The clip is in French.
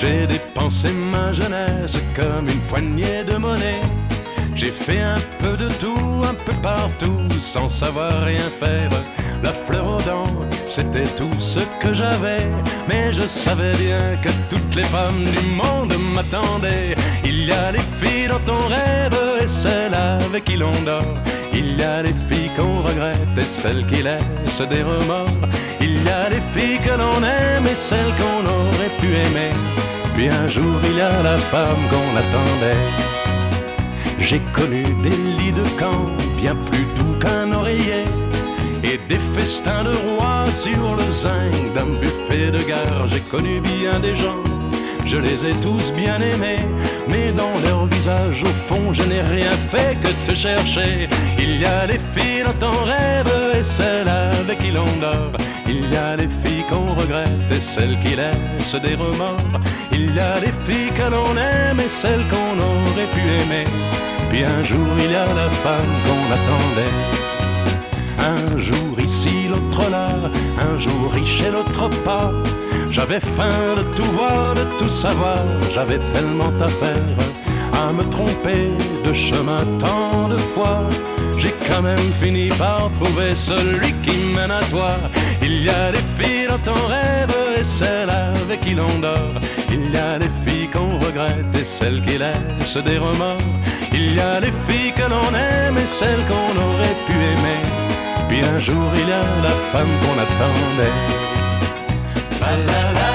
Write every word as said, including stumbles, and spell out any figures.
J'ai dépensé ma jeunesse comme une poignée de monnaie. J'ai fait un peu de tout, un peu partout, sans savoir rien faire. La fleur aux dents, c'était tout ce que j'avais. Mais je savais bien que toutes les femmes du monde m'attendaient. Il y a les filles dans ton rêve et celles avec qui l'on dort. Il y a les filles qu'on regrette et celles qui laissent des remords. Il y a les filles que l'on aime et celles qu'on aurait pu aimer. Puis un jour il y a la femme qu'on attendait. J'ai connu des lits de camp bien plus doux qu'un oreiller, et des festins de rois sur le zinc d'un buffet de gare. J'ai connu bien des gens, je les ai tous bien aimés, mais dans leur visage au fond je n'ai rien fait que te chercher. Il y a les filles dans ton rêve et celles avec qui l'on dort. Il y a les filles qu'on regrette et celles qui laissent des remords. Il y a les filles que l'on aime et celles qu'on aurait pu aimer. Puis un jour il y a la femme qu'on attendait. Un jour ici, l'autre là, un jour riche et l'autre pas. J'avais faim de tout voir, de tout savoir. J'avais tellement à faire, à me tromper de chemin tant de fois. J'ai quand même fini par trouver celui qui mène à toi. Il y a des filles dans ton rêve et celles avec qui l'on dort. Il y a des filles qu'on regrette et celles qui laissent des remords. Il y a des filles que l'on aime et celles qu'on aurait pu aimer. Puis un jour il y a la femme qu'on attendait. La la la.